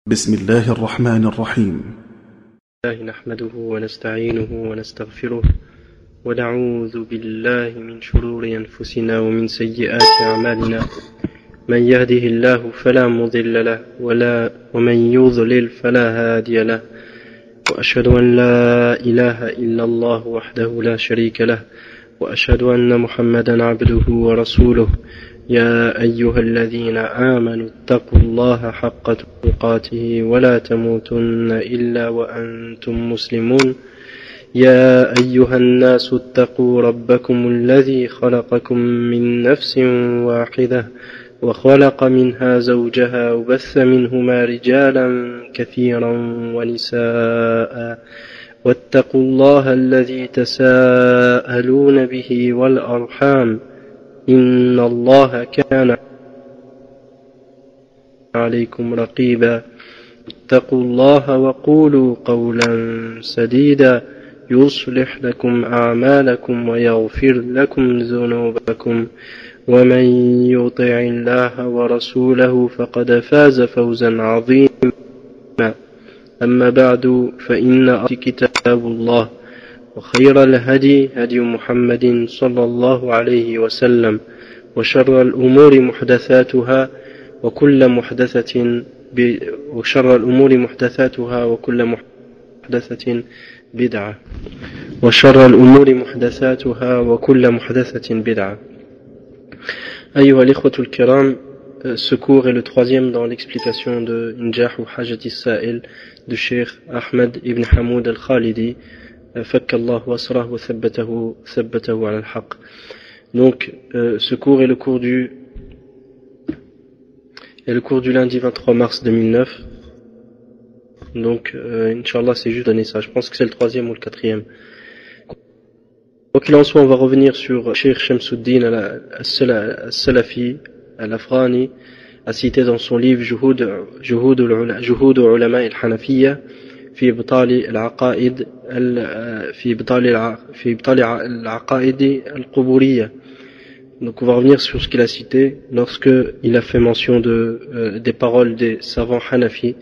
بسم الله الرحمن الرحيم. نحمده ونستعينه ونستغفره ونعوذ بالله من شرور أنفسنا ومن سيئات أعمالنا. من يهده الله فلا مضل له ومن يضلل فلا هادي له. وأشهد أن لا إله إلا الله وحده لا شريك له وأشهد أن محمدا عبده ورسوله. يا أيها الذين آمنوا اتقوا الله حق تقاته ولا تموتن إلا وأنتم مسلمون. يا أيها الناس اتقوا ربكم الذي خلقكم من نفس واحدة وخلق منها زوجها وبث منهما رجالا كثيرا ونساء واتقوا الله الذي تساءلون به والأرحام إن الله كان عليكم رقيبا. اتقوا الله وقولوا قولا سديدا يصلح لكم أعمالكم ويغفر لكم ذنوبكم ومن يطع الله ورسوله فقد فاز فوزا عظيما. أما بعد فإن كتاب الله وخير الهدي هدي محمد صلى الله عليه وسلم وشر الأمور محدثاتها وكل محدثة بدعة وشر الأمور محدثاتها وكل محدثة بدعة. أيها الإخوة الكرام, ce cours est le troisième dans l'explication de Injah ou Hajati Sa'il de Cheikh Ahmed ibn Hamoud al-Khalidi. Donc ce cours est le cours du lundi 23 mars 2009. Donc Inch'Allah, c'est juste donné ça, je pense que c'est le troisième ou le quatrième. Quoi qu'il en soit, on va revenir sur Cheikh Shamsuddin al-Salafi al-Afghani, a cité dans son livre Juhud ulama al-Hanafiyya في إبطال العقائد القبورية. Donc on va revenir sur ce qu'il a cité lorsque il a fait mention des paroles des savants Hanafi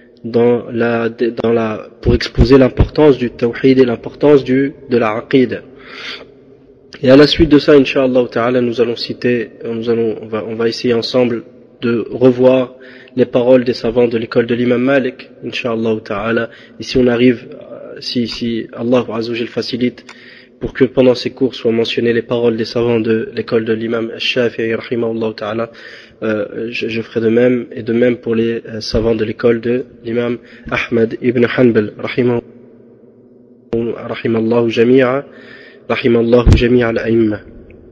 pour exposer l'importance du tawhid et l'importance de la aqida. Et à la suite de ça, Inch'Allah ta'ala, on va essayer ensemble de revoir les paroles des savants de l'école de l'imam Malik, Inch'Allah ta'ala, et si on arrive, si Allah Azzawajal facilite, pour que pendant ces cours soient mentionnées les paroles des savants de l'école de l'imam Shafi'i, rahimahullah ta'ala, je ferai de même, et de même pour les savants de l'école de l'imam Ahmad ibn Hanbal, rahimallahu jami'a al-a'imma.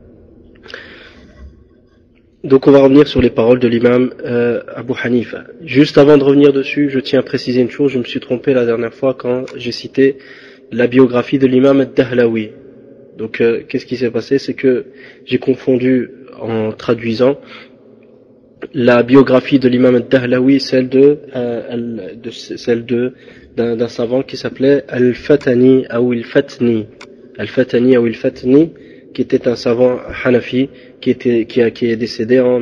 Donc on va revenir sur les paroles de l'imam Abu Hanifa. Juste avant de revenir dessus, je tiens à préciser une chose, je me suis trompé la dernière fois quand j'ai cité la biographie de l'imam al-Dahlawi. Donc qu'est-ce qui s'est passé? C'est que j'ai confondu en traduisant la biographie de l'imam al-Dahlawi, celle d'un savant qui s'appelait Al-Fatani ou Al-Fatni, qui était un savant Hanafi qui est décédé en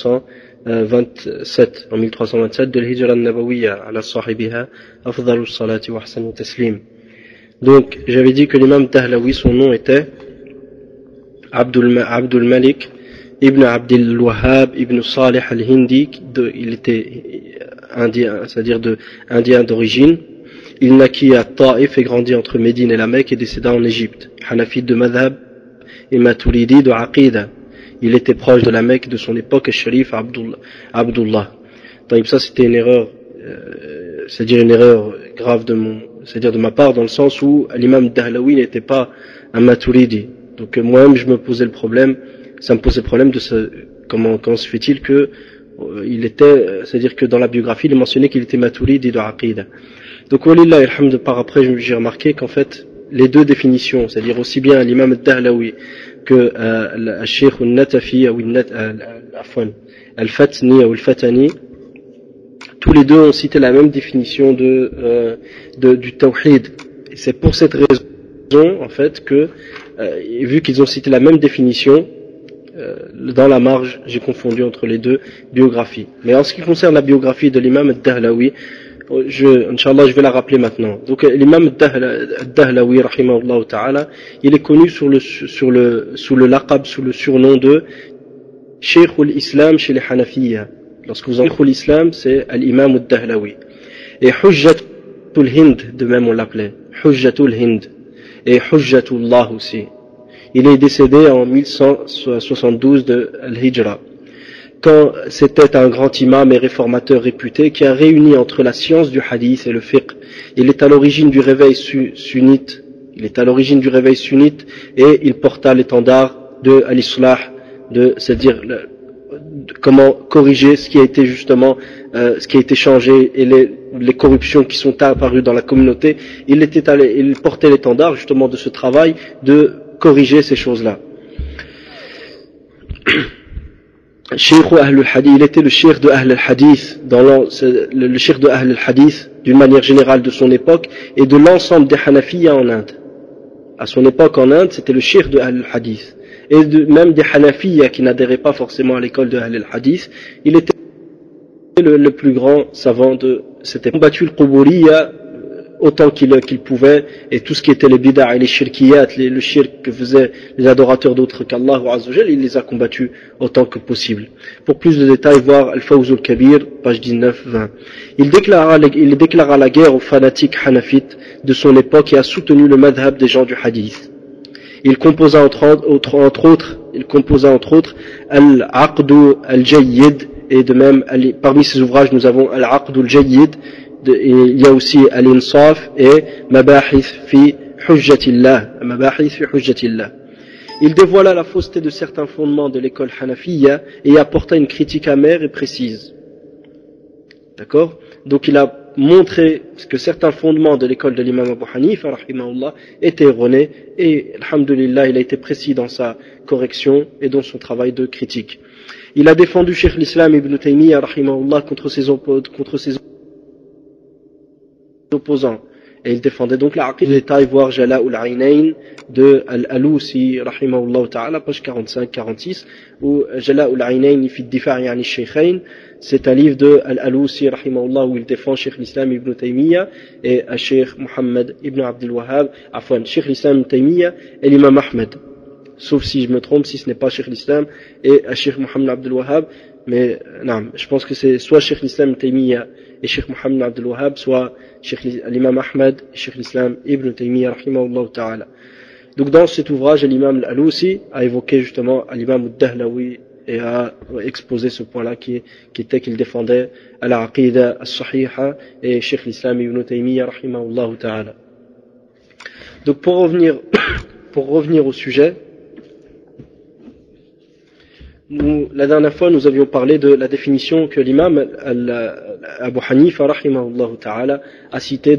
1327 de l'Hijra al-Nabawiyya ala sahibiha afdalus salati wa ahsanu taslim. Donc j'avais dit que l'imam Dahlawi, son nom était Abdul Malik ibn Abdul Wahhab ibn Salih al-Hindi. Il était indien, c'est-à-dire indien d'origine. Il naquit à Taïf et grandit entre Médine et la Mecque et décéda en Égypte. Hanafi de madhab et Maturidi de aqida. Il était proche de la Mecque de son époque, et Sharif Abdullah. Donc ça c'était une erreur, c'est-à-dire une erreur grave de ma part, dans le sens où l'imam Dahlawi n'était pas un Maturidi. Donc moi-même je me posais le problème, de comment se fait-il que il était, c'est-à-dire que dans la biographie il est mentionné qu'il était Maturidi de aqida. Donc walillahi alhamd, par après j'ai remarqué qu'en fait les deux définitions, c'est-à-dire aussi bien l'imam Dahlawi que le Cheikh al-Natafi ou al-Fatni ou al-Fatani, tous les deux ont cité la même définition du tawhid. Et c'est pour cette raison en fait que vu qu'ils ont cité la même définition, dans la marge, j'ai confondu entre les deux biographies. Mais en ce qui concerne la biographie de l'imam al-Dahlawi, Inch'Allah, je vais la rappeler maintenant. Donc, l'imam al-Dahlawi, rahimahullah ta'ala, il est connu sous le laqab, sous le surnom de Cheikh al-Islam chez les Hanafiyya. Lorsque vous entendez Cheikh al-Islam, c'est l'imam al-Dahlawi. Et Hujjatul Hind, de même on l'appelait. Hujjatul Hind. Et Hujjatullah aussi. Il est décédé en 1172 de Al-Hijra, quand c'était un grand imam et réformateur réputé qui a réuni entre la science du hadith et le fiqh. Il est à l'origine du réveil sunnite. Et il porta l'étendard de al-Islah, c'est-à-dire comment corriger ce qui a été justement, ce qui a été changé et les corruptions qui sont apparues dans la communauté. Il portait l'étendard justement de ce travail de corriger ces choses-là. Cheikh Ahl al-Hadith, il était le cheikh de Ahl al-Hadith, le cheikh de Ahl al-Hadith d'une manière générale de son époque et de l'ensemble des Hanafiyya en Inde. À son époque en Inde, c'était le cheikh de Ahl al-Hadith. Et même des Hanafiyya qui n'adhéraient pas forcément à l'école de Ahl al-Hadith, il était le plus grand savant de cette époque. Il a combattu le Quburiyya autant qu'il pouvait, et tout ce qui était les bid'a et les shirkiyat, le shirk que faisaient les adorateurs d'autres qu'Allah wa Azza wa Jal, il les a combattus autant que possible. Pour plus de détails, voir Al-Fawz al-Kabir, page 19-20. Il déclara la guerre aux fanatiques hanafites de son époque et a soutenu le madhab des gens du hadith. Il composa entre autres Al-Aqdu al-Jayyid, et de même, parmi ses ouvrages, nous avons Al-Aqdu al-Jayyid, il y a aussi Al-Insaf et Mabahith fi Hujjatillah. Il dévoila la fausseté de certains fondements de l'école Hanafiyya et apporta une critique amère et précise. D'accord? Donc il a montré que certains fondements de l'école de l'imam Abu Hanifa, rahimahullah, étaient erronés, et alhamdulillah, il a été précis dans sa correction et dans son travail de critique. Il a défendu Cheikh l'Islam Ibn Taymiyyah, rahimahullah, contre ses opposants, et il défendait donc la aqida. Détail, voir Jala'ul Aynayn de Al-Alusi, rahimahullah ta'ala, page 45-46, ou Jala'ul Aynayn fi ad-difa' yani shaykhayn, c'est un livre de Al-Alusi, rahimahullah, où il défend Cheikh l'Islam Ibn Taymiyyah et Cheikh Muhammad Ibn Abdul Wahhab, Cheikh l'Islam Ibn Taymiyyah et l'imam Ahmed, sauf si je me trompe, si ce n'est pas Cheikh l'Islam et Cheikh Muhammad Abdul Wahhab, mais non, je pense que c'est soit Cheikh l'Islam Ibn Taymiyyah et Cheikh Muhammad Abdul Wahhab, soit l'imam Ahmed et Cheikh l'Islam Ibn Taymiyyah, rahimahullah ta'ala. Donc dans cet ouvrage, l'imam Al-Alusi a évoqué justement l'imam Al-Dahlawi et a exposé ce point-là qui était qu'il défendait al-Aqida as-Sahiha et Cheikh l'Islam Ibn Taymiyyah, rahimahullah ta'ala. Donc pour revenir au sujet, la dernière fois, nous avions parlé de la définition que l'imam Abu Hanifa, rahimahullah ta'ala, a citée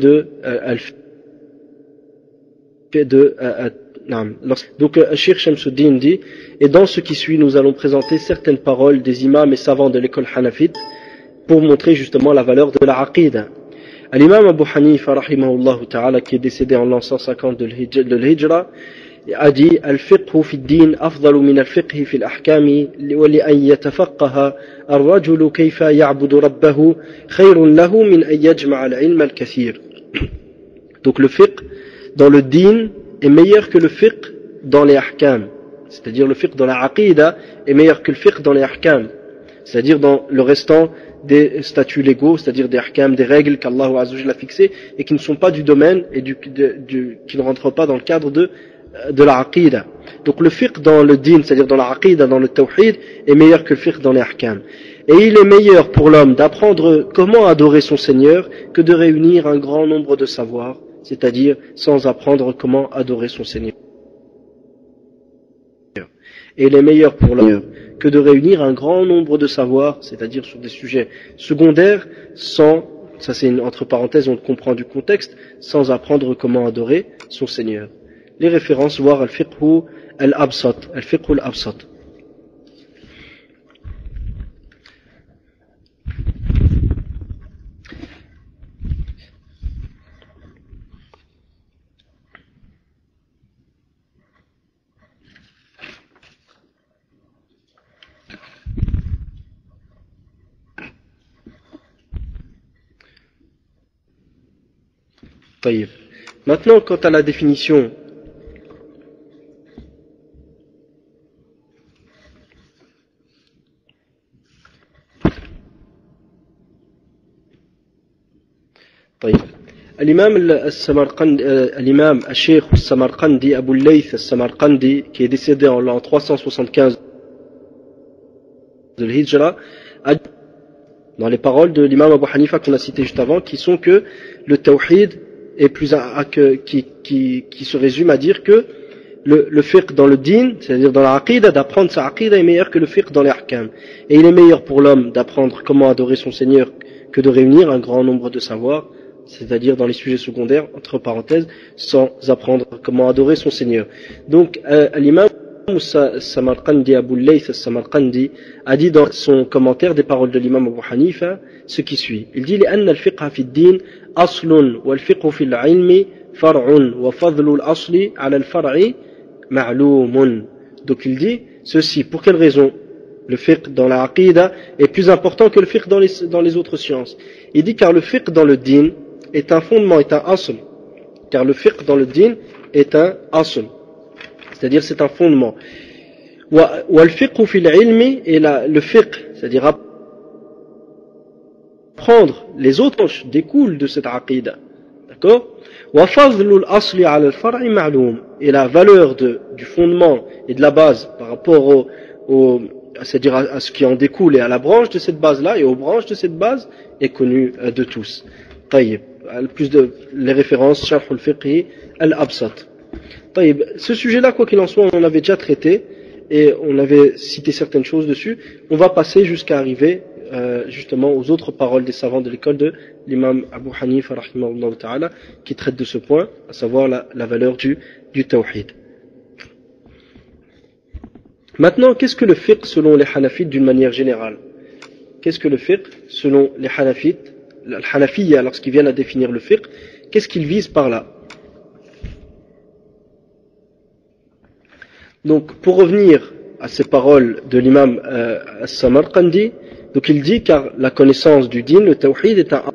donc Cheikh Shamsuddin dit, et dans ce qui suit, nous allons présenter certaines paroles des imams et savants de l'école hanafite pour montrer justement la valeur de la aqida. L'imam Abu Hanifa, rahimahullah ta'ala, qui est décédé en l'an 150 de l'Hijra, a dit al-fiqhu fi ad-din afdalu min al-fiqhi fi al-ahkami wa li an yatafaqaha ar-rajulu kayfa ya'budu rabbahu khayrun lahu min an yajma'a al-ilma al-kathir. Donc le fiqh dans le din est meilleur que le fiqh dans les ahkam, c'est-à-dire le fiqh dans la aqida est meilleur que le fiqh dans les ahkam, c'est-à-dire dans le restant des statuts légaux, c'est-à-dire des ahkam, des règles qu'Allah Azza wa Jalla a fixées et qui ne sont pas du domaine et qui ne rentrent pas dans le cadre de la aqida. Donc le fiqh dans le din, c'est-à-dire dans la aqida, dans le tawhid, est meilleur que le fiqh dans les ahkam. Et il est meilleur pour l'homme d'apprendre comment adorer son Seigneur que de réunir un grand nombre de savoirs, c'est-à-dire sans apprendre comment adorer son Seigneur. Et il est meilleur pour l'homme que de réunir un grand nombre de savoirs, c'est-à-dire sur des sujets secondaires, ça c'est entre parenthèses, on le comprend du contexte, sans apprendre comment adorer son Seigneur. Les références, voir al-fiqhu al-absat, al-fiqhu al-absat. طيب. Maintenant, quant à la définition طيب. L'imam al-Sheikh al-Samarqandi, Abu al-Layth al-Samarqandi, qui est décédé en l'an 375 de l'Hijra, dans les paroles de l'imam Abu Hanifa qu'on a cité juste avant, qui sont que le tawhid est plus qui se résume à dire que le fiqh dans le din, c'est-à-dire dans la aqida, d'apprendre sa aqida est meilleur que le fiqh dans les ahkam. Et il est meilleur pour l'homme d'apprendre comment adorer son Seigneur que de réunir un grand nombre de savoirs, c'est-à-dire dans les sujets secondaires, entre parenthèses, sans apprendre comment adorer son Seigneur. Donc, l'imam Samarqandi, Abu al-Layth Samarqandi, a dit dans son commentaire des paroles de l'imam Abu Hanifa ce qui suit. Il dit لأن الفقه في الدين أصل والفقه في العلم فرع وفضل الأصل على الفرع معلوم. Donc il dit ceci, pour quelle raison le fiqh dans la aqida est plus important que le fiqh dans les autres sciences. Il dit car le fiqh dans le din est un fondement, est un asl. Car le fiqh dans le din est un asl. C'est-à-dire c'est un fondement. وَالْفِقْهُ فِي الْعِلْمِ, et le fiqh, c'est-à-dire apprendre les autres découle de cette aqida. D'accord? وَفَضْلُ الْأَصْلِ عَلَى الْفَرْعِ مَعْلُومٌ, et la valeur du fondement et de la base par rapport c'est-à-dire à ce qui en découle et à la branche de cette base-là et aux branches de cette base est connue de tous. طيب. Plus de les références, Sharh al-Fiqhi al-Absat. طيب. Ce sujet-là, quoi qu'il en soit, on en avait déjà traité et on avait cité certaines choses dessus. On va passer jusqu'à arriver justement aux autres paroles des savants de l'école de l'imam Abu Hanifa rahimahullah ta'ala, qui traite de ce point, à savoir la valeur du tawhid. Maintenant, qu'est-ce que le fiqh selon les Hanafites d'une manière générale? Qu'est-ce que le fiqh selon les Hanafites? Le Hanafiyya, lorsqu'ils viennent à définir le fiqh, qu'est-ce qu'ils visent par là? Donc, pour revenir à ces paroles de l'imam As-Samarqandi, donc il dit car la connaissance du din, le tawhid, est un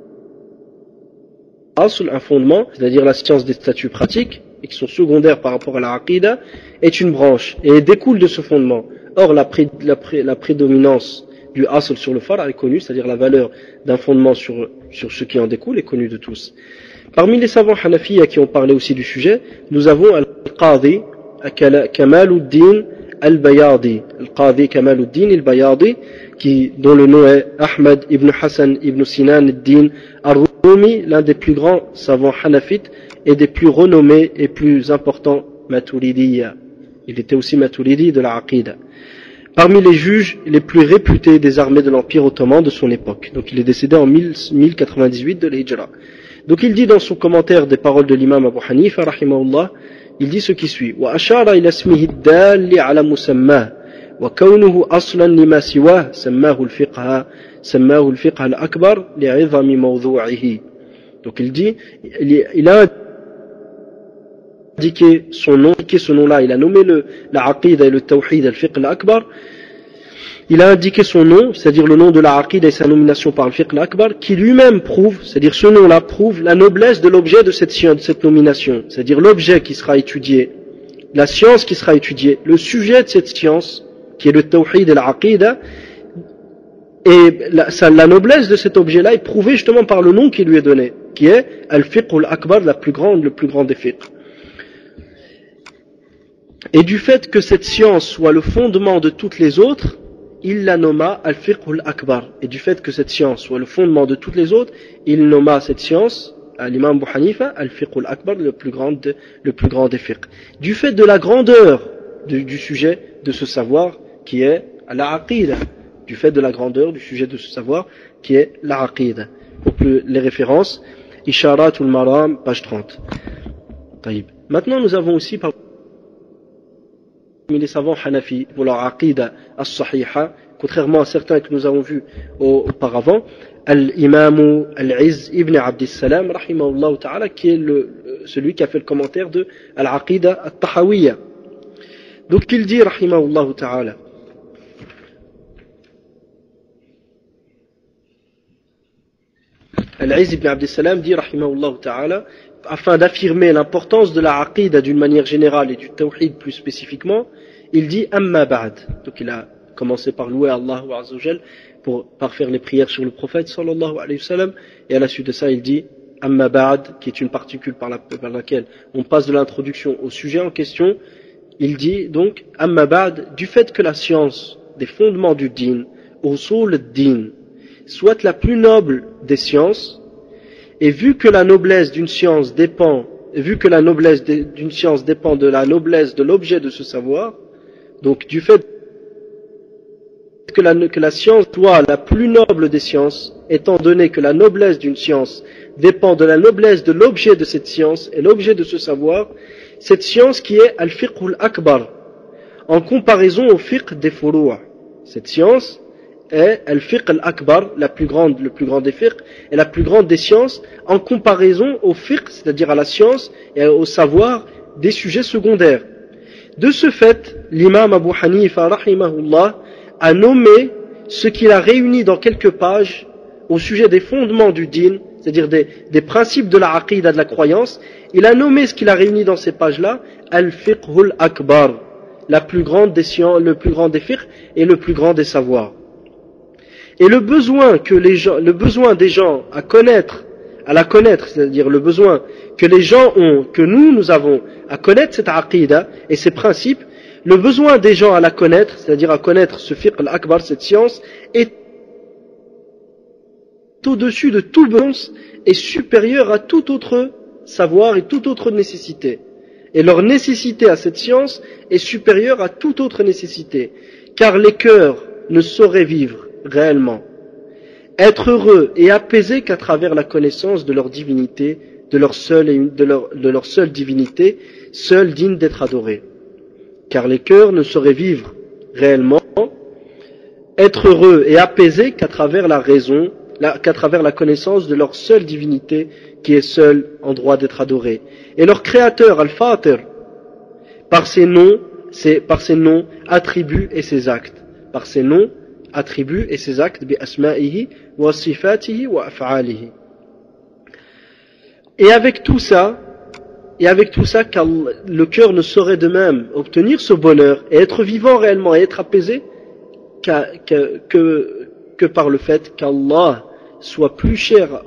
asl, un fondement, c'est-à-dire la science des statuts pratiques, et qui sont secondaires par rapport à la aqida, est une branche, et découle de ce fondement. Or, la prédominance du asl sur le far' est connue, c'est-à-dire la valeur d'un fondement sur ce qui en découle est connue de tous. Parmi les savants hanafiyya qui ont parlé aussi du sujet, nous avons al-Qadi Kamaluddin al-Bayadi, al-Qadi Kamaluddin al-Bayadi, dont le nom est Ahmad ibn Hassan ibn Sinan al-Din al-Rumi, l'un des plus grands savants hanafites et des plus renommés et plus importants Maturidiyya. Il était aussi Maturidi de la Aqida. Parmi les juges les plus réputés des armées de l'Empire ottoman de son époque. Donc il est décédé en 1098 de l'Hijra. Donc il dit dans son commentaire des paroles de l'imam Abu Hanifa rahimahullah, il dit ce qui suit: وأشار إلى اسمه الدال على مسماه وكونه أصلا لما سواه سماه الفقه الأكبر لعظم موضوعه. Donc il dit, il a indiqué son nom-là, il a nommé la aqida et le tawhid al-fiqh al-akbar. Il a indiqué son nom, c'est-à-dire le nom de la aqida et sa nomination par le fiqh al-akbar, qui lui-même prouve, c'est-à-dire ce nom-là prouve la noblesse de l'objet de cette nomination, c'est-à-dire l'objet qui sera étudié, la science qui sera étudiée, le sujet de cette science, qui est le tawhid et la aqida, et la noblesse de cet objet-là est prouvée justement par le nom qui lui est donné, qui est al-fiqh al-akbar, le plus grand des fiqh. Et du fait que cette science soit le fondement de toutes les autres, il la nomma al-fiqh al-akbar. Et du fait que cette science soit le fondement de toutes les autres, il nomma cette science, à l'imam Abu Hanifa, al-fiqh al-akbar, le plus grand des fiqh. Du fait de la grandeur du sujet de ce savoir qui est la aqida. Du fait de la grandeur du sujet de ce savoir qui est la aqida. Pour les références, Isharatul Maram, page 30. Taïb. Maintenant, nous avons aussi parmi les savants Hanafi pour leur aqida as-sahiha, contrairement à certains que nous avons vus auparavant, al-imam al-Izz ibn Abdissalam rahimahullah ta'ala, qui est celui qui a fait le commentaire de al-aqida at-tahawiyya. Donc il dit rahimahullah ta'ala: Al-Izz ibn Abdessalam dit, rahimahullah ta'ala, afin d'affirmer l'importance de la aqida d'une manière générale et du tawhid plus spécifiquement, il dit amma ba'd. Donc il a commencé par louer Allah Azza wa Jal par faire les prières sur le prophète sallallahu alayhi wa sallam, et à la suite de ça il dit amma ba'd, qui est une particule par laquelle on passe de l'introduction au sujet en question. Il dit donc amma ba'd, du fait que la science des fondements du din, usul ad-din, soit la plus noble des sciences, et vu que la noblesse d'une science dépend de la noblesse de l'objet de ce savoir, donc du fait que la science soit la plus noble des sciences, étant donné que la noblesse d'une science dépend de la noblesse de l'objet de cette science et l'objet de ce savoir, cette science qui est al-fiqh al-akbar, en comparaison au fiqh des furu', cette science est al-fiqh al-akbar, le plus grand des fiqh et la plus grande des sciences, en comparaison au fiqh, c'est-à-dire à la science et au savoir des sujets secondaires. De ce fait, l'imam Abu Hanifa rahimahullah a nommé ce qu'il a réuni dans quelques pages au sujet des fondements du din, c'est-à-dire des principes de la aqida, de la croyance. Il a nommé ce qu'il a réuni dans ces pages-là al-fiqh al-akbar, le plus grand des fiqh et le plus grand des savoirs. Et le besoin des gens à la connaître, c'est-à-dire le besoin que les gens ont, que nous avons à connaître cette aqida et ces principes, le besoin des gens à la connaître, c'est-à-dire à connaître ce fiqh al-akbar, cette science, est au-dessus de tout besoin et supérieur à tout autre savoir et toute autre nécessité. Et leur nécessité à cette science est supérieure à toute autre nécessité, car les cœurs ne sauraient vivre réellement, être heureux et apaisés qu'à travers la connaissance de leur divinité, de leur seule divinité, seule digne d'être adorée. Car les cœurs ne sauraient vivre réellement, être heureux et apaisés qu'à travers qu'à travers la connaissance de leur seule divinité, qui est seule en droit d'être adorée. Et leur créateur, Al-Fatir, par ses noms, attributs et ses actes. Par ses noms, attributs et ses actes, bi asma'ihi wa sifatihi wa af'alihi. Et avec tout ça, le cœur ne saurait de même obtenir ce bonheur et être vivant réellement et être apaisé que par le fait qu'Allah soit plus cher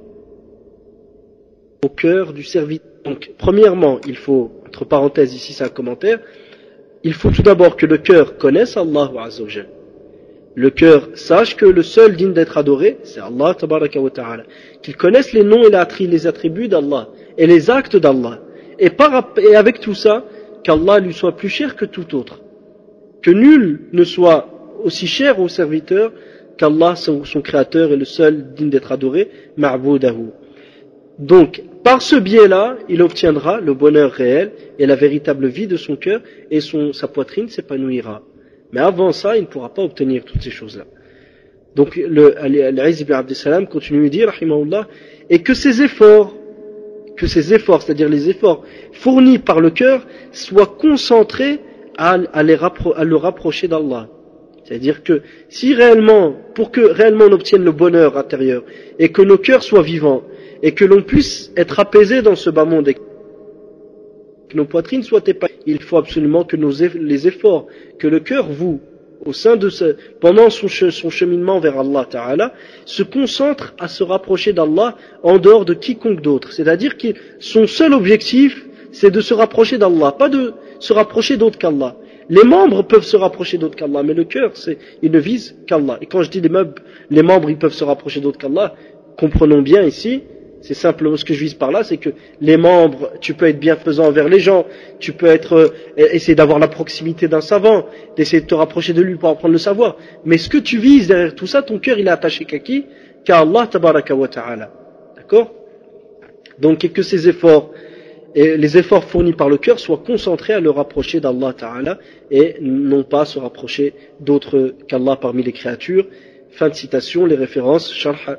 au cœur du serviteur. Donc, premièrement, il faut, entre parenthèses, ici c'est un commentaire, il faut tout d'abord que le cœur connaisse Allah Azza wa Jal. Le cœur sache que le seul digne d'être adoré, c'est Allah Tabaraka wa Ta'ala. Qu'il connaisse les noms et les attributs d'Allah et les actes d'Allah. Et avec tout ça, qu'Allah lui soit plus cher que tout autre. Que nul ne soit aussi cher au serviteur qu'Allah, son créateur, est le seul digne d'être adoré, ma'boudahu. Donc, par ce biais-là, il obtiendra le bonheur réel et la véritable vie de son cœur et sa poitrine s'épanouira. Mais avant ça, il ne pourra pas obtenir toutes ces choses-là. Donc, Al-Izz ibn Abdessalam continue de dire, rahimahullah, et que ces efforts, c'est-à-dire les efforts fournis par le cœur, soient concentrés à le rapprocher d'Allah. C'est-à-dire que pour que réellement on obtienne le bonheur intérieur, et que nos cœurs soient vivants, et que l'on puisse être apaisé dans ce bas monde, et que nos poitrines soient épanouies, il faut absolument que les efforts que le cœur voue pendant son cheminement vers Allah Ta'ala, se concentre à se rapprocher d'Allah en dehors de quiconque d'autre. C'est-à-dire que son seul objectif, c'est de se rapprocher d'Allah, pas de se rapprocher d'autre qu'Allah. Les membres peuvent se rapprocher d'autre qu'Allah, mais le cœur, il ne vise qu'Allah. Et quand je dis les membres, ils peuvent se rapprocher d'autre qu'Allah, comprenons bien ici, c'est simplement ce que je vise par là, c'est que les membres, tu peux être bienfaisant envers les gens, tu peux essayer d'avoir la proximité d'un savant, d'essayer de te rapprocher de lui pour apprendre le savoir. Mais ce que tu vises derrière tout ça, ton cœur il est attaché qu'à qui? Qu'à Allah Tabaraka wa Ta'ala. D'accord? Donc, et que ces efforts, et les efforts fournis par le cœur soient concentrés à le rapprocher d'Allah Ta'ala et non pas se rapprocher d'autres qu'Allah parmi les créatures. Fin de citation, les références, Sharh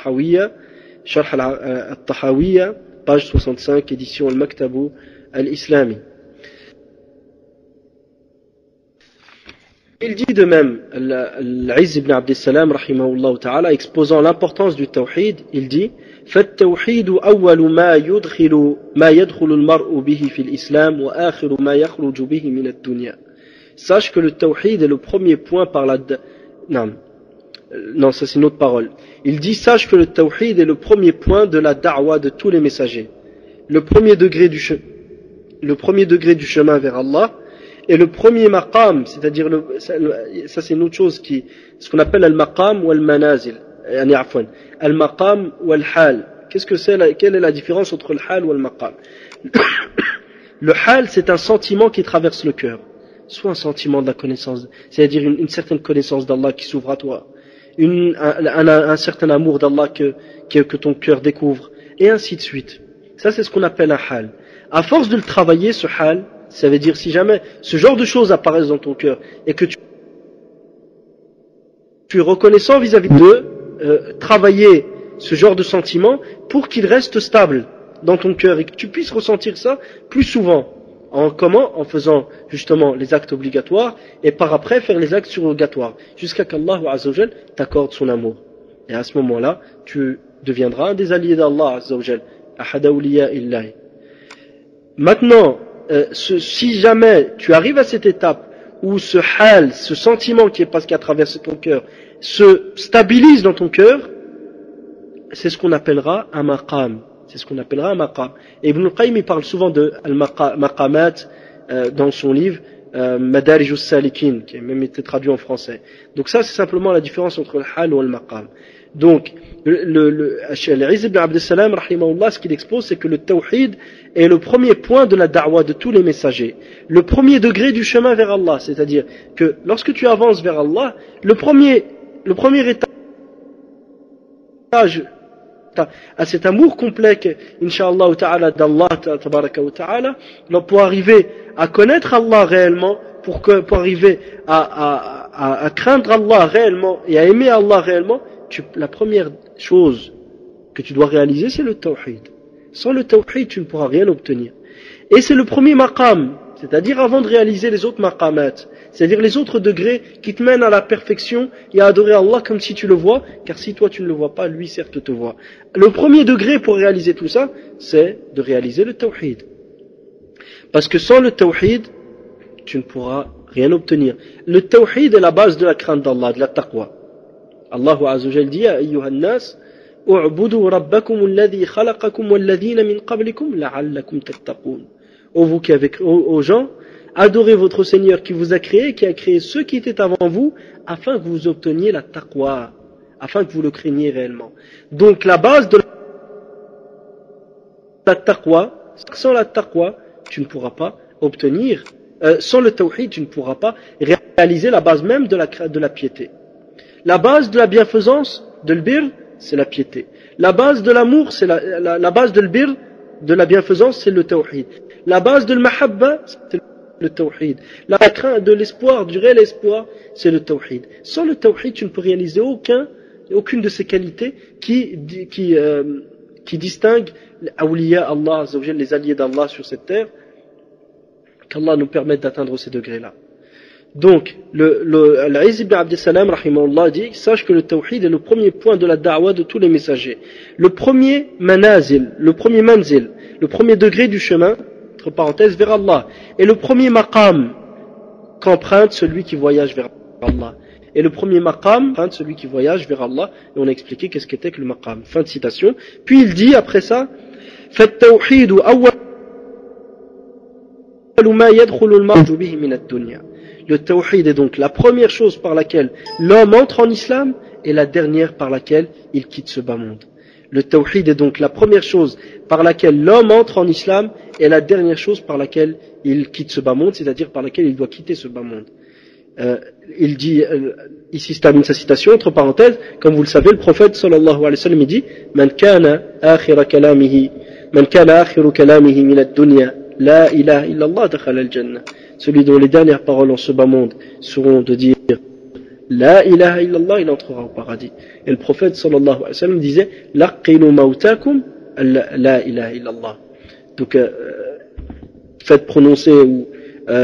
al-Tahawiyya, page 65, édition Al-Maktabu Al-Islami. il dit de même, l'Izz ibn Abdissalam, rahimahullah ta'ala, exposant l'importance du tawhid, il dit فالتوحيد أول ما يدخل المرء به في الإسلام وآخر ما يخرج به من الدنيا. Sache que le tawhid est le premier point par la... Non, ça c'est une autre parole. Il dit, sache que le tawhid est le premier point de la da'wa de tous les messagers. Le premier degré du chemin vers Allah, et le premier maqam, c'est-à-dire, ça c'est une autre chose ce qu'on appelle al-maqam ou al-manazil. Al-maqam ou al-hal. Quelle est la différence entre le hal ou le maqam? Le hal, c'est un sentiment qui traverse le cœur. Soit un sentiment de la connaissance, c'est-à-dire une certaine connaissance d'Allah qui s'ouvre à toi, un certain amour d'Allah que ton cœur découvre, et ainsi de suite. Ça, c'est ce qu'on appelle un hal. À force de le travailler, ce hal, ça veut dire si jamais ce genre de choses apparaissent dans ton cœur et que tu es reconnaissant vis-à-vis de travailler ce genre de sentiment pour qu'il reste stable dans ton cœur et que tu puisses ressentir ça plus souvent. En faisant justement les actes obligatoires et par après faire les actes surrogatoires jusqu'à qu'Allah Azza wa Jal t'accorde son amour. Et à ce moment-là, tu deviendras un des alliés d'Allah Azza wa Jal. Ahad awliya illahi. Maintenant, si jamais tu arrives à cette étape où ce hal, ce sentiment qui a traversé ton cœur, se stabilise dans ton cœur, c'est ce qu'on appellera un maqam. C'est ce qu'on appellera un maqam. Et Ibn al-Qayyim il parle souvent de al-maqamat dans son livre Madarij al-Salikin, qui a même été traduit en français. Donc ça, c'est simplement la différence entre le hal ou le maqam. Donc, l'Izz ibn Abdissalam, rahimahullah, ce qu'il expose, c'est que le tawhid est le premier point de la da'wa de tous les messagers. Le premier degré du chemin vers Allah. C'est-à-dire que lorsque tu avances vers Allah, le premier étage à cet amour complet incha'Allah ta'ala d'Allah tabaraka wa ta'ala, pour arriver à connaître Allah réellement, pour arriver à craindre Allah réellement et à aimer Allah réellement, la première chose que tu dois réaliser, c'est le tawhid. Sans le tawhid, tu ne pourras rien obtenir. Et c'est le premier maqam, c'est-à-dire avant de réaliser les autres maqamat, c'est-à-dire les autres degrés qui te mènent à la perfection et à adorer Allah comme si tu le vois, car si toi tu ne le vois pas, lui certes te voit. Le premier degré pour réaliser tout ça, c'est de réaliser le tawhid. Parce que sans le tawhid, tu ne pourras rien obtenir. Le tawhid est la base de la crainte d'Allah, de la taqwa. Allah Azza wa Jalla dit ya ayyuhan nas u'budu rabbakum alladhi khalaqakum walladhina min qablikum la'allakum tattaqun. Aux gens, adorez votre Seigneur qui vous a créé, qui a créé ceux qui étaient avant vous, afin que vous obteniez la taqwa, afin que vous le craigniez réellement. Donc la base de la taqwa, sans la taqwa, tu ne pourras pas obtenir, sans le tawhid, tu ne pourras pas réaliser la base même de la piété. La base de la bienfaisance, de l'bir, c'est la piété. La base de l'amour, c'est la base de l'bir, de la bienfaisance, c'est le tawhid. La base de l'mahabba, c'est le tawhid. La crainte de l'espoir, du réel espoir, c'est le tawhid. Sans le tawhid, tu ne peux réaliser aucune de ces qualités qui distinguent awliya Allah, les alliés d'Allah sur cette terre, qu'Allah nous permette d'atteindre ces degrés-là. Donc, l'Izz ibn Abdissalam, rahimahullah, dit, sache que le tawhid est le premier point de la da'wa de tous les messagers. Le premier manazil, le premier degré du chemin, entre parenthèses, vers Allah. Et le premier maqam qu'emprunte celui qui voyage vers Allah. Et le premier maqam qu'emprunte celui qui voyage vers Allah. Et on a expliqué qu'est-ce qu'était que le maqam. Fin de citation. Puis il dit, après ça, فَالتَّوْحِيدُ أَوَّلُ مَا يَدْخُلُ الْمَرْجُ بِهِ مِنَ الدُّنْيَا. Le tawhid est donc la première chose par laquelle l'homme entre en islam et la dernière par laquelle il quitte ce bas monde. Le tawhid est donc la première chose par laquelle l'homme entre en islam et la dernière chose par laquelle il quitte ce bas monde, c'est-à-dire par laquelle il doit quitter ce bas monde. Il dit, ici se termine sa citation, entre parenthèses, comme vous le savez, le prophète sallallahu alayhi wa sallam il dit Man kana akhiru kalamihi min ad-dunya la ilaha illallah dakhala al-jannah. Celui dont les dernières paroles en ce bas monde seront de dire La ilaha illallah, il entrera au paradis. Et le prophète sallallahu alayhi wa sallam disait Laqinu mautakum la ilaha illallah. Donc faites prononcer ou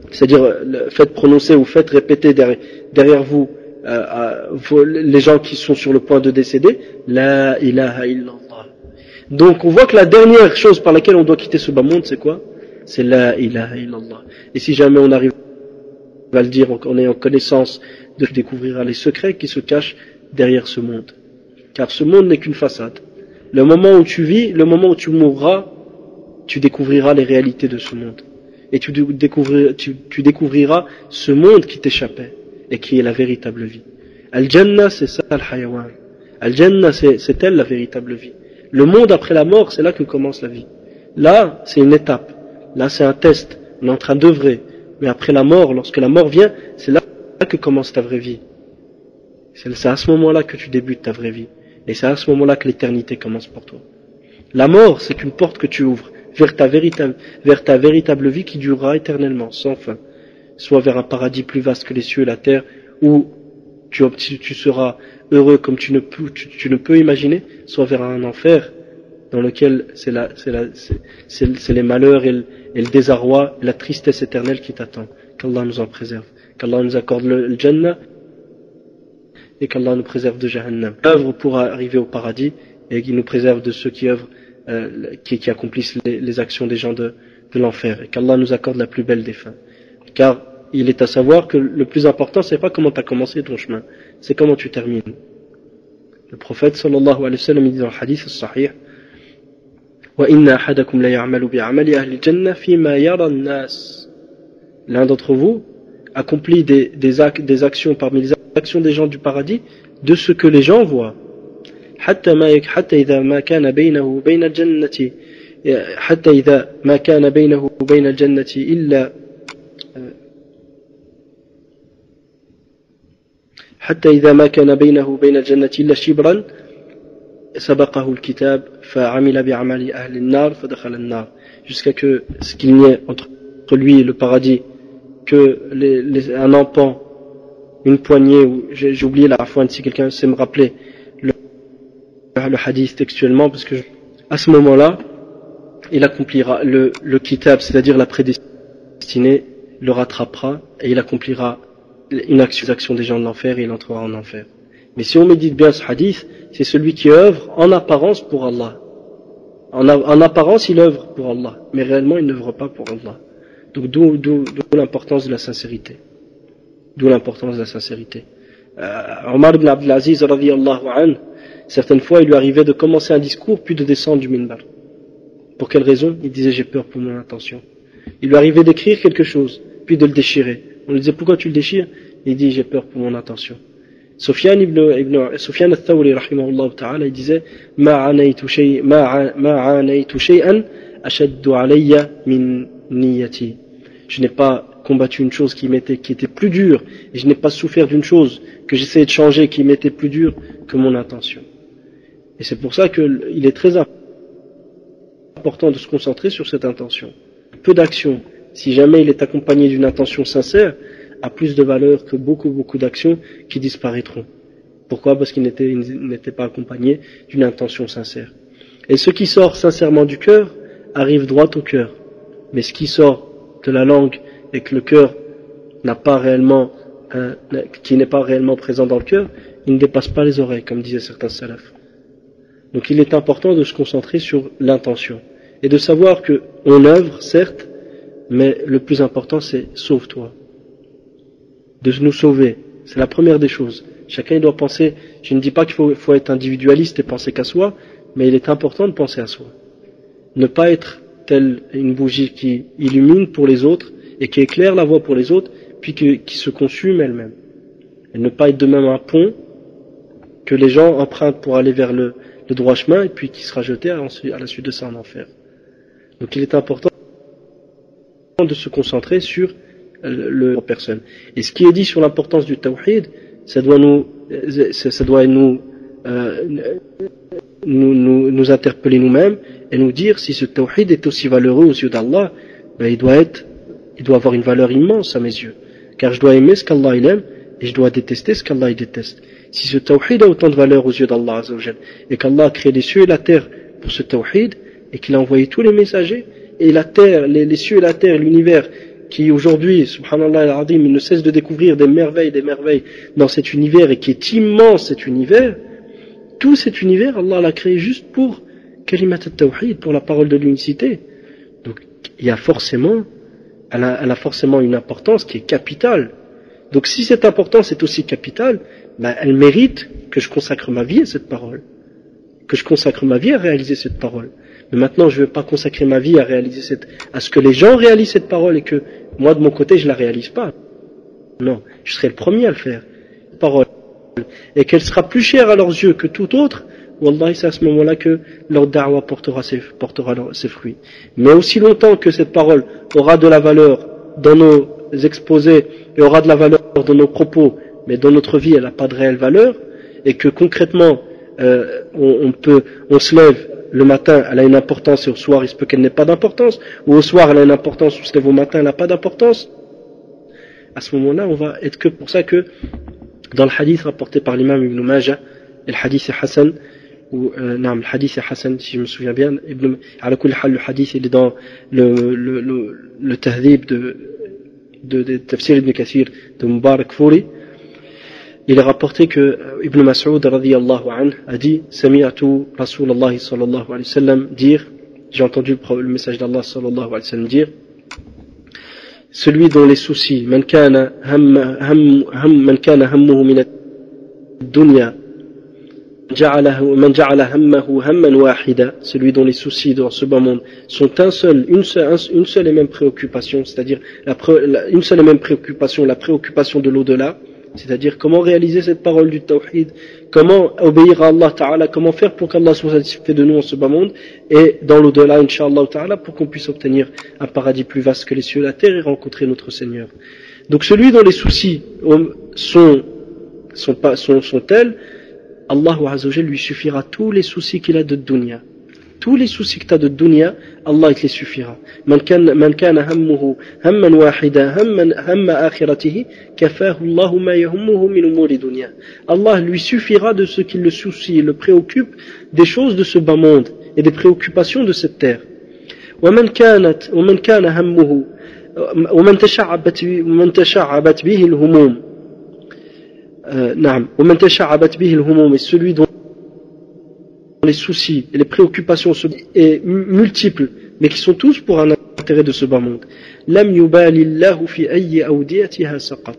c'est-à-dire faites prononcer ou faites répéter derrière vous, les gens qui sont sur le point de décéder, la ilaha illallah. Donc on voit que la dernière chose par laquelle on doit quitter ce bas monde, c'est quoi? C'est la ilaha illallah. Et si jamais on arrive à le dire, on est en connaissance, de découvrir les secrets qui se cachent derrière ce monde. Car ce monde n'est qu'une façade. Le moment où tu vis, le moment où tu mourras, tu découvriras les réalités de ce monde. Et tu découvriras ce monde qui t'échappait et qui est la véritable vie. Al-Jannah, c'est ça al-Hayawan. Al-Jannah, c'est elle la véritable vie. Le monde après la mort, c'est là que commence la vie. Là, c'est une étape. Là, c'est un test. On est en train d'œuvrer. Mais après la mort, lorsque la mort vient, c'est là que commence ta vraie vie. C'est à ce moment-là que tu débutes ta vraie vie. Et c'est à ce moment-là que l'éternité commence pour toi. La mort, c'est une porte que tu ouvres vers ta véritable vie qui durera éternellement, sans fin. Soit vers un paradis plus vaste que les cieux et la terre, où tu seras heureux comme tu ne peux imaginer, soit vers un enfer dans lequel c'est les malheurs et le désarroi, et la tristesse éternelle qui t'attend. Qu'Allah nous en préserve. Qu'Allah nous accorde le Jannah et qu'Allah nous préserve de Jahannam. Œuvre pour arriver au paradis et qu'il nous préserve de ceux qui œuvrent, qui accomplissent les actions des gens de l'enfer. Et qu'Allah nous accorde la plus belle des fins. Car il est à savoir que le plus important, c'est pas comment tu as commencé ton chemin, c'est comment tu termines. Le prophète sallallahu alayhi wa sallam dit dans le hadith sahih, وَإِنَّ أَحَدَكُمْ لَيَعْمَلُ بِعَمَلِ أَهْلِ الْجَنَّةِ فِيمَا يَرَى النَّاسِ. L'un d'entre vous accomplit des actions parmi les actions des gens du paradis de ce que les gens voient. حتى إذا ما كان بينه وبين الجنة حتى إذا ما كان بينه وبين الجنة إلا حتى إذا ما كان بينه وبين الجنة إلا شبرا سبقه الكتاب فعمل بعمل أهل النار فدخل النار, jusqu'à que ce qu'il n'y ait entre lui et le paradis que un empan, une poignée, ou j'ai oublié la fois si quelqu'un sait me rappeler le hadith textuellement, parce que à ce moment-là il accomplira le kitab, c'est-à-dire la prédestinée, le rattrapera et il accomplira une action des gens de l'enfer et il entrera en enfer. Mais si on médite bien ce hadith, c'est celui qui œuvre en apparence pour Allah. En apparence il œuvre pour Allah, mais réellement il n'œuvre pas pour Allah. Donc d'où l'importance de la sincérité. Omar ibn Abdul Aziz radiyallahu anhu, certaines fois il lui arrivait de commencer un discours puis de descendre du minbar. Pour quelle raison? Il disait j'ai peur pour mon intention. Il lui arrivait d'écrire quelque chose puis de le déchirer. On lui disait pourquoi tu le déchires? Il dit j'ai peur pour mon intention. Sufyan al-Thawri rahimahullah ta'ala, il disait ma anaytu shay'an ashaddu alayya min niyyati. Je n'ai pas combattu une chose qui était plus dure, et je n'ai pas souffert d'une chose que j'essayais de changer qui m'était plus dure que mon intention. Et c'est pour ça qu'il est très important de se concentrer sur cette intention. Peu d'action, si jamais il est accompagné d'une intention sincère, a plus de valeur que beaucoup d'actions qui disparaîtront. Pourquoi? Parce qu'il n'était pas accompagné d'une intention sincère. Et ce qui sort sincèrement du cœur arrive droit au cœur. Mais ce qui sort de la langue et que le cœur qui n'est pas réellement présent dans le cœur, il ne dépasse pas les oreilles, comme disaient certains salafs. Donc il est important de se concentrer sur l'intention et de savoir que on œuvre, certes, mais le plus important c'est sauve-toi. De nous sauver, c'est la première des choses. Chacun doit penser, je ne dis pas qu'il faut être individualiste et penser qu'à soi, mais il est important de penser à soi. Ne pas être telle une bougie qui illumine pour les autres et qui éclaire la voie pour les autres, puis qui se consume elle-même. Et ne pas être de même un pont que les gens empruntent pour aller vers le droit chemin et puis qui sera jeté à la suite de ça en enfer. Donc il est important de se concentrer sur la personne. Et ce qui est dit sur l'importance du tawhid, ça doit nous interpeller nous-mêmes et nous dire si ce tawhid est aussi valeureux aux yeux d'Allah, ben il doit avoir une valeur immense à mes yeux. Car je dois aimer ce qu'Allah il aime et je dois détester ce qu'Allah il déteste. Si ce tawhid a autant de valeur aux yeux d'Allah Azzawajal, et qu'Allah a créé les cieux et la terre pour ce tawhid, et qu'il a envoyé tous les messagers, et la terre, les cieux et la terre, l'univers, qui aujourd'hui, subhanallah al-azim, il ne cesse de découvrir des merveilles dans cet univers et qui est immense cet univers, tout cet univers, Allah l'a créé juste pour kalimat al-tawhid, pour la parole de l'unicité. Donc, il y a forcément, elle a forcément une importance qui est capitale. Donc, si cette importance est aussi capitale, ben, elle mérite que je consacre ma vie à cette parole. Que je consacre ma vie à réaliser cette parole. Mais maintenant, je ne veux pas consacrer ma vie à ce que les gens réalisent cette parole et que moi, de mon côté, je la réalise pas. Non, je serai le premier à le faire. Parole. Et qu'elle sera plus chère à leurs yeux que tout autre, wallahi, c'est à ce moment-là que leur da'wa portera ses fruits. Mais aussi longtemps que cette parole aura de la valeur dans nos exposés et aura de la valeur dans nos propos, mais dans notre vie, elle n'a pas de réelle valeur, et que concrètement, on se lève le matin, elle a une importance, et au soir, il se peut qu'elle n'ait pas d'importance, ou au soir, elle a une importance, ou se lève au matin, elle n'a pas d'importance. À ce moment-là, on va être que pour ça que, dans le hadith rapporté par l'imam Ibn Majah, et le hadith est Hassan, non, le hadith est Hassan, si je me souviens bien, le hadith, il est dans le tahdhib de Tafsir Ibn Kathir de Mubarak Furi. Il est rapporté que Ibn Mas'ud radiyallahu anhu a dit Sami'atu Rasulallah sallallahu alayhi wa sallam dire, j'ai entendu le message d'Allah sallallahu alayhi wa sallam dire, celui dont les soucis man kana hammuhu min ad-dunya man ja'ala hammahu hamman wahida, celui dont les soucis dans ce bas monde sont une seule et même préoccupation, c'est-à-dire une seule et même préoccupation, la préoccupation de l'au-delà, c'est-à-dire comment réaliser cette parole du tawhid, comment obéir à Allah Ta'ala, comment faire pour qu'Allah soit satisfait de nous en ce bas monde et dans l'au-delà, Inch'Allah Ta'ala, pour qu'on puisse obtenir un paradis plus vaste que les cieux et la terre et rencontrer notre Seigneur. Donc celui dont les soucis sont tels, Allah Azzawajal lui suffira tous les soucis qu'il a de dunya. Tous les soucis que tu as de dunya, Allah il les suffira. Man kana hammuhu hamman wahida hamma akhiratihi kafahu Allahu ma yahummuhu min umuri dunya. Allah lui suffira de ce qui le soucie, le préoccupe des choses de ce bas monde et des préoccupations de cette terre. ومن كان همه ومن تشعبت به الهموم نعم ومن تشعبت به الهموم, et celui dont les soucis et les préoccupations sont multiples, mais qui sont tous pour un intérêt de ce bas monde. لم يبالي الله في أي أوديتها سقط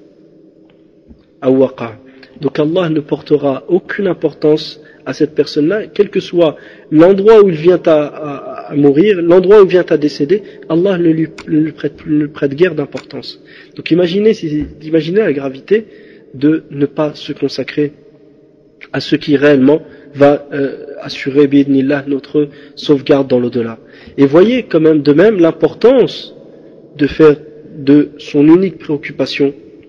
أو وقع. Donc Allah ne portera aucune importance à cette personne-là, quel que soit l'endroit où il vient à mourir, l'endroit où il vient à décéder, Allah ne lui prête guère d'importance. Donc imaginez la gravité de ne pas se consacrer à ce qui réellement va assurer bi'idnillah notre sauvegarde dans l'au-delà. Et voyez quand même de même l'importance de faire de son unique préoccupation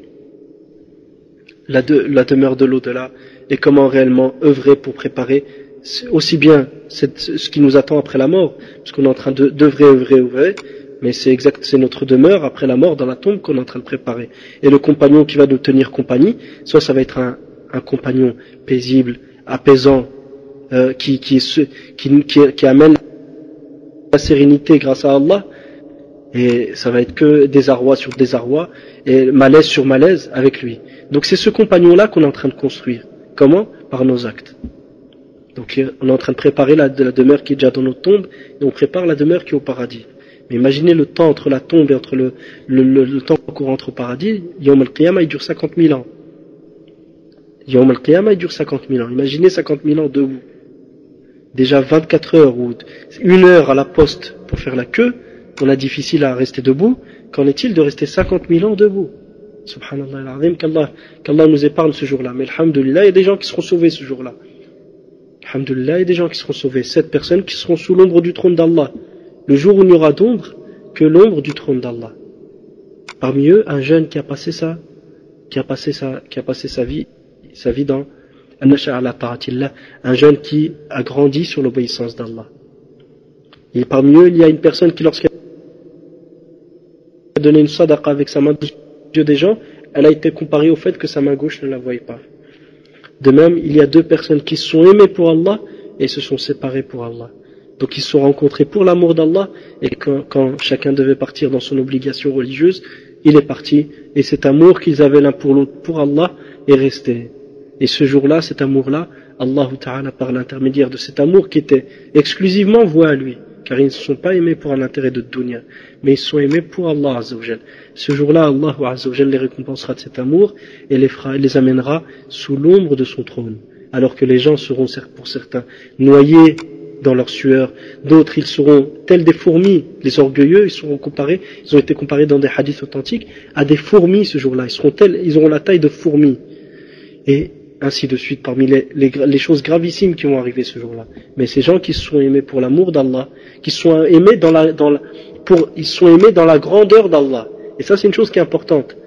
la demeure de l'au-delà et comment réellement œuvrer pour préparer aussi bien ce qui nous attend après la mort, parce qu'on est en train d'œuvrer, mais c'est notre demeure après la mort dans la tombe qu'on est en train de préparer. Et le compagnon qui va nous tenir compagnie, soit ça va être un compagnon paisible, apaisant, qui amène la sérénité grâce à Allah, et ça va être que désarroi sur désarroi et malaise sur malaise avec lui. Donc c'est ce compagnon-là qu'on est en train de construire. Comment? Par nos actes. Donc on est en train de préparer la demeure qui est déjà dans notre tombe, et on prépare la demeure qui est au paradis. Mais imaginez le temps entre la tombe et entre le temps qu'on rentre au paradis. Yawm al-Qiyamah, il dure 50 000 ans. Yawm al-Qiyamah, il dure 50 000 ans. Imaginez 50 000 ans debout. Déjà 24 heures ou 1 heure à la poste pour faire la queue, on a difficile à rester debout. Qu'en est-il de rester 50 000 ans debout? Subhanallah al-Azim, qu'Allah nous épargne ce jour-là. Mais alhamdulillah, il y a des gens qui seront sauvés ce jour-là. Alhamdulillah, il y a des gens qui seront sauvés. 7 personnes qui seront sous l'ombre du trône d'Allah. Le jour où il n'y aura d'ombre que l'ombre du trône d'Allah. Parmi eux, un jeune qui a passé sa vie dans un jeune qui a grandi sur l'obéissance d'Allah. Et parmi eux, il y a une personne qui, lorsqu'elle a donné une sadaqa avec sa main aux yeux des gens, elle a été comparée au fait que sa main gauche ne la voyait pas. De même, il y a 2 personnes qui se sont aimées pour Allah et se sont séparées pour Allah. Donc ils se sont rencontrés pour l'amour d'Allah, et quand chacun devait partir dans son obligation religieuse, il est parti, et cet amour qu'ils avaient l'un pour l'autre pour Allah est resté. Et ce jour-là, cet amour-là, Allah Ta'ala, par l'intermédiaire de cet amour qui était exclusivement voué à lui, car ils ne se sont pas aimés pour un intérêt de dunya, mais ils se sont aimés pour Allah Azza wa Jal. Ce jour-là, Allah Azza wa Jal les récompensera de cet amour et les amènera sous l'ombre de son trône. Alors que les gens seront pour certains noyés dans leur sueur, d'autres ils seront tels des fourmis, les orgueilleux, ils ont été comparés dans des hadiths authentiques à des fourmis ce jour-là, ils auront la taille de fourmis. Et ainsi de suite, parmi les choses gravissimes qui vont arriver ce jour-là. Mais ces gens qui se sont aimés pour l'amour d'Allah, qui se sont aimés ils sont aimés dans la grandeur d'Allah. Et ça, c'est une chose qui est importante.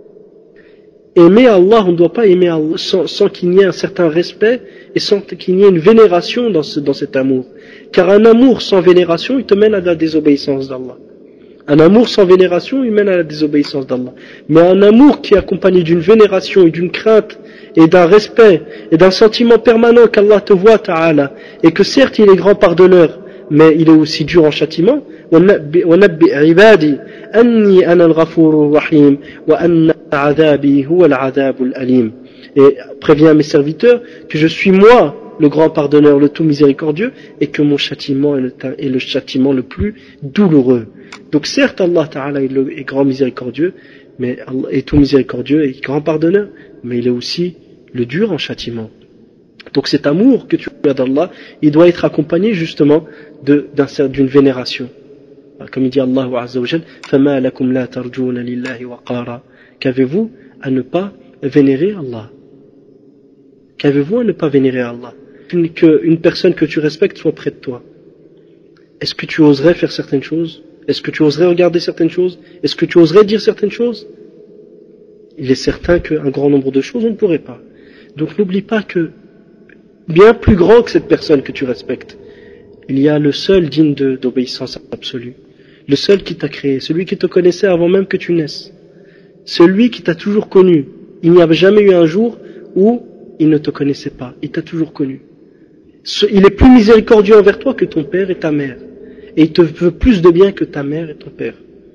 Aimer Allah, on ne doit pas aimer Allah sans qu'il n'y ait un certain respect et sans qu'il n'y ait une vénération dans cet amour. Car un amour sans vénération, il te mène à la désobéissance d'Allah. Un amour sans vénération, il mène à la désobéissance d'Allah. Mais un amour qui est accompagné d'une vénération et d'une crainte et d'un respect et d'un sentiment permanent qu'Allah te voit, ta'ala, et que certes il est grand pardonneur, mais il est aussi dur en châtiment. وَنَبِّئْ عِبَادِي أَنِّي أَنَا الْغَفُورُ الرَّحِيمُ وَأَنَّ عَذَابِي هُوَ الْعَذَابُ الْأَلِيمُ. Et préviens mes serviteurs que je suis moi, le grand pardonneur, le tout miséricordieux, et que mon châtiment est le châtiment le plus douloureux. Donc certes Allah Ta'ala est grand miséricordieux, mais Allah est tout miséricordieux et grand pardonneur, mais il est aussi le dur en châtiment. Donc cet amour que tu as d'Allah, il doit être accompagné justement d'une vénération. Comme il dit Allah Azza wa Jal, فَمَا لَكُمْ لَا تَرْجُونَ لِلَّهِ وَقَارًا. Qu'avez-vous à ne pas vénérer Allah? Qu'avez-vous à ne pas vénérer Allah? Qu'une personne que tu respectes soit près de toi. Est-ce que tu oserais faire certaines choses? Est-ce que tu oserais regarder certaines choses? Est-ce que tu oserais dire certaines choses? Il est certain qu'un grand nombre de choses, on ne pourrait pas. Donc n'oublie pas que, bien plus grand que cette personne que tu respectes, il y a le seul digne d'obéissance absolue. Le seul qui t'a créé, celui qui te connaissait avant même que tu naisses. Celui qui t'a toujours connu. Il n'y a jamais eu un jour où il ne te connaissait pas. Il t'a toujours connu. Il est plus miséricordieux envers toi que ton père et ta mère. Et il te veut plus de bien que ta mère et ton père.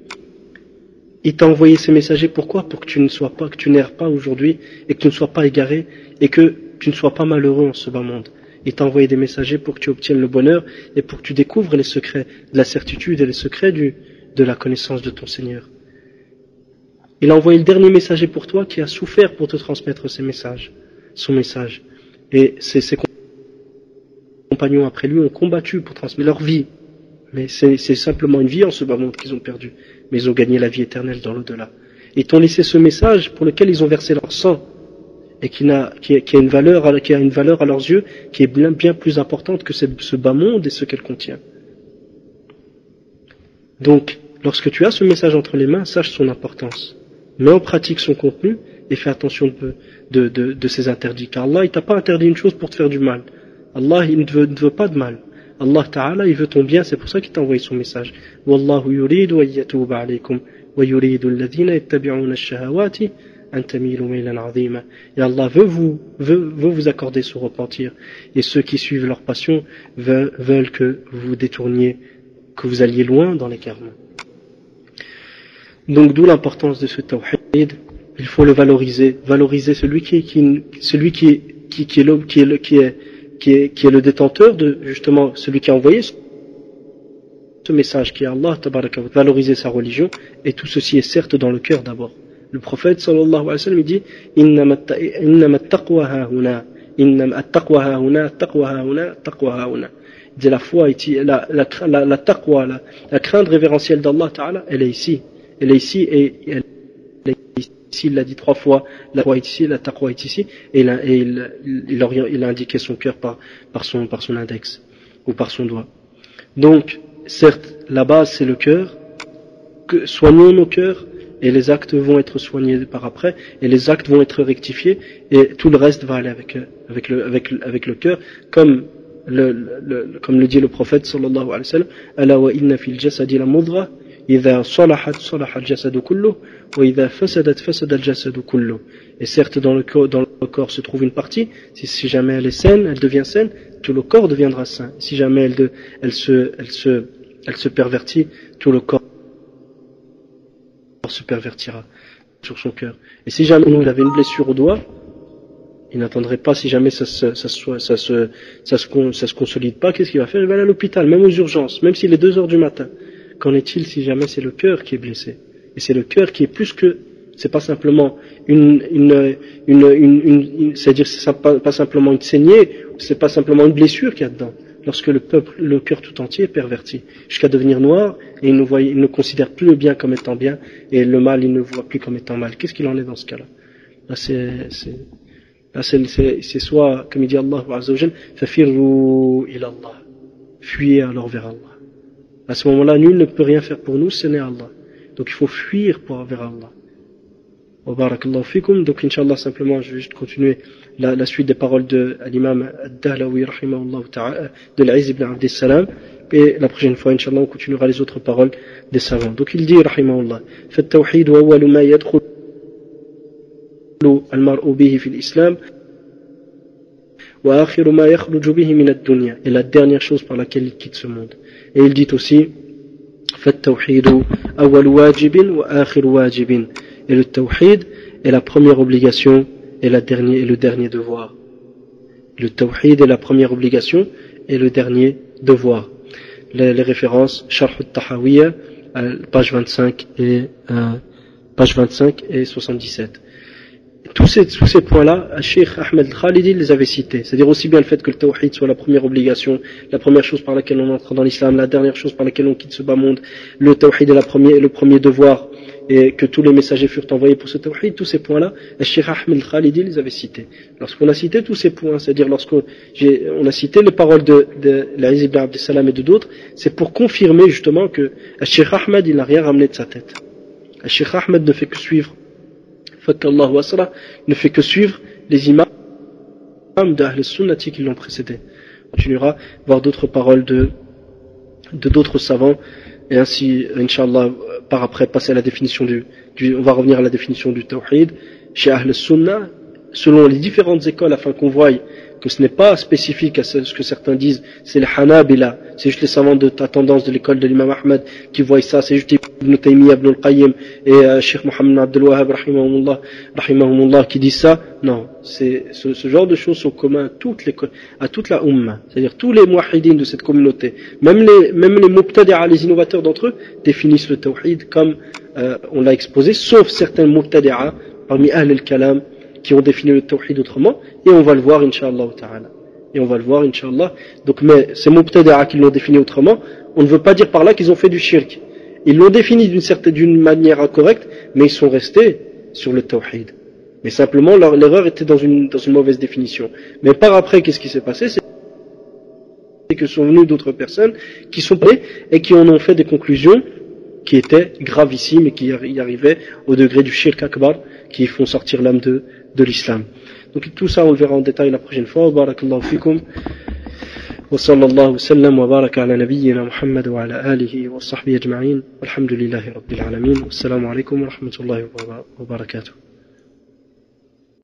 Il t'a envoyé ces messagers, pourquoi? Pour que tu n'erres pas aujourd'hui, et que tu ne sois pas égaré, et que tu ne sois pas malheureux en ce bas monde. Il t'a envoyé des messagers pour que tu obtiennes le bonheur, et pour que tu découvres les secrets de la certitude et les secrets de la connaissance de ton Seigneur. Il a envoyé le dernier messager pour toi qui a souffert pour te transmettre son message. Et ses compagnons après lui ont combattu pour transmettre leur vie. Mais c'est simplement une vie en ce bas monde qu'ils ont perdu. Mais ils ont gagné la vie éternelle dans l'au-delà. Ils t'ont laissé ce message pour lequel ils ont versé leur sang. Et qui a une valeur à leurs yeux qui est bien plus importante que ce bas monde et ce qu'elle contient. Donc, lorsque tu as ce message entre les mains, sache son importance. Mets en pratique son contenu et fais attention de ses interdits. Car Allah, il t'a pas interdit une chose pour te faire du mal. Allah, il ne veut pas de mal. Allah Ta'ala, il veut ton bien, c'est pour ça qu'il t'a envoyé son message. Wallahu yuridu wa yatuba alaykum wa yuridu alladhina yattabi'una ash-shahawati an tamilu maylan 'azima. Et Allah veut vous accorder son repentir. Et ceux qui suivent leur passion veulent que vous vous détourniez, que vous alliez loin dans l'égarement. Donc d'où l'importance de ce tawhid. Il faut le valoriser celui qui est le détenteur de, justement, celui qui a envoyé ce message qui est Allah, valoriser sa religion, et tout ceci est certes dans le cœur d'abord. Le prophète sallallahu alayhi wa sallam il dit innama at-taqwa hahuna, innama at-taqwa hahuna, at-taqwa hahuna, at-taqwa hahuna. Il dit la foi, la taqwa, la crainte révérentielle d'Allah Ta'ala, elle est ici et elle est ici, il l'a dit 3 fois, la foi est ici, la taqwa est ici, et il a indiqué son cœur par son index, ou par son doigt. Donc, certes, la base c'est le cœur, soignons nos cœurs, et les actes vont être soignés par après, et les actes vont être rectifiés, et tout le reste va aller avec le cœur, comme le dit le prophète sallallahu alayhi wa sallam, ala wa inna fil jasadi la mudra إذا صلحت صلح الجسد كله وإذا فسدت فسد الجسد كله. Et certes dans le corps se trouve une partie, si jamais elle est saine, elle devient saine, tout le corps deviendra sain. Si jamais elle se pervertit, tout le corps se pervertira sur son cœur. Et si jamais il avait une blessure au doigt, il n'attendrait pas, si jamais ça se consolide pas, qu'est-ce qu'il va faire? Il va aller à l'hôpital, même aux urgences, même s'il est 2 heures du matin. Qu'en est-il si jamais c'est le cœur qui est blessé? Et c'est le cœur qui est plus que, c'est pas simplement c'est-à-dire c'est pas simplement une saignée, c'est pas simplement une blessure qu'il y a dedans. Lorsque le cœur tout entier est perverti, jusqu'à devenir noir, et il ne considère plus le bien comme étant bien, et le mal il ne voit plus comme étant mal. Qu'est-ce qu'il en est dans ce cas-là? Là c'est soit, comme il dit Allah Azza wa Jal, fafirru ila Allah, fuyez alors vers Allah. À ce moment-là, nul ne peut rien faire pour nous, ce n'est Allah. Donc il faut fuir vers Allah. Wa barakallahu fikum. Donc Inch'Allah, simplement, je vais juste continuer la suite des paroles de l'imam Ad-Dahlawi, rahimahullah ta'ala, de l'Izz ibn Abd as-Salam. Et la prochaine fois, Inch'Allah, on continuera les autres paroles des savants. Donc il dit, rahimahullah, فَالتَّوْحِيدُ أَوَّلُ مَا يَدْخُلُ الْمَرْءُ بِهِ فِي الْإِسْلَامِ وَآخِرُ مَا يَخْرُجُ بِهِ مِنَ الدُّنْيَا. Et la dernière chose par laquelle il quitte ce monde. Et il dit aussi, فَالتَّوْحِيدُ أَوَّلُ وَاجِبٍ وَآخِرُ وَاجِبٍ. Et le tawhid est la première obligation et le dernier devoir. Le tawhid est la première obligation et le dernier devoir. Les références, Sharh al-Tahawiyya, page 25 et 77. Tous ces points-là, Cheikh Ahmed Khalidi les avait cités. C'est-à-dire aussi bien le fait que le tawhid soit la première obligation, la première chose par laquelle on entre dans l'islam, la dernière chose par laquelle on quitte ce bas monde, le tawhid est le premier devoir, et que tous les messagers furent envoyés pour ce tawhid. Tous ces points-là, Cheikh Ahmed Khalidi les avait cités. Lorsqu'on a cité tous ces points, c'est-à-dire lorsqu'on a cité les paroles de l'Izz ibn Abd as-Salam et de d'autres, c'est pour confirmer justement que Cheikh Ahmed, il n'a rien ramené de sa tête. Cheikh Ahmed ne fait que suivre ne fait que suivre les imams d'Ahl al-Sunnati qui l'ont précédé. On continuera voir d'autres paroles de d'autres savants, et ainsi, Inch'Allah, par après passer à la définition on va revenir à la définition du tawhid chez Ahl al-Sunnah, selon les différentes écoles, afin qu'on voie que ce n'est pas spécifique à ce que certains disent, c'est les Hanabila, c'est juste les savants de ta tendance de l'école de l'imam Ahmed qui voient ça, c'est juste Ibn Taymiyyah, Ibn al-Qayyim et Cheikh Mohammed Abdel Wahhab rahimahumullah qui disent ça. Non, ce genre de choses sont communs à toute la Ummah, c'est-à-dire tous les muahidines de cette communauté, même les mubtadi'a, les innovateurs d'entre eux, définissent le tawhid comme on l'a exposé, sauf certains mubtadi'a parmi Ahl al-Kalam qui ont défini le tawhid autrement, et on va le voir Inch'Allah ta'ala. Donc, mais ces mubtadi'a qui l'ont défini autrement, on ne veut pas dire par là qu'ils ont fait du shirk. Ils l'ont défini d'une manière incorrecte, mais ils sont restés sur le tawhid. Mais simplement, l'erreur était dans une mauvaise définition. Mais par après, qu'est-ce qui s'est passé? C'est que sont venues d'autres personnes qui sont parlées et qui en ont fait des conclusions qui étaient gravissimes et qui y arrivaient au degré du shirk akbar, qui font sortir l'âme de l'islam. Donc tout ça on le verra en détail la prochaine fois. Barakallahu fikum. Wa sallallahu sallam wa baraka ala nabiyyina Muhammad wa ala alihi wa sahbihi ajma'in. Walhamdulillahi rabbil alamin. Wassalamu alaikum wa rahmatullahi wa barakatuh.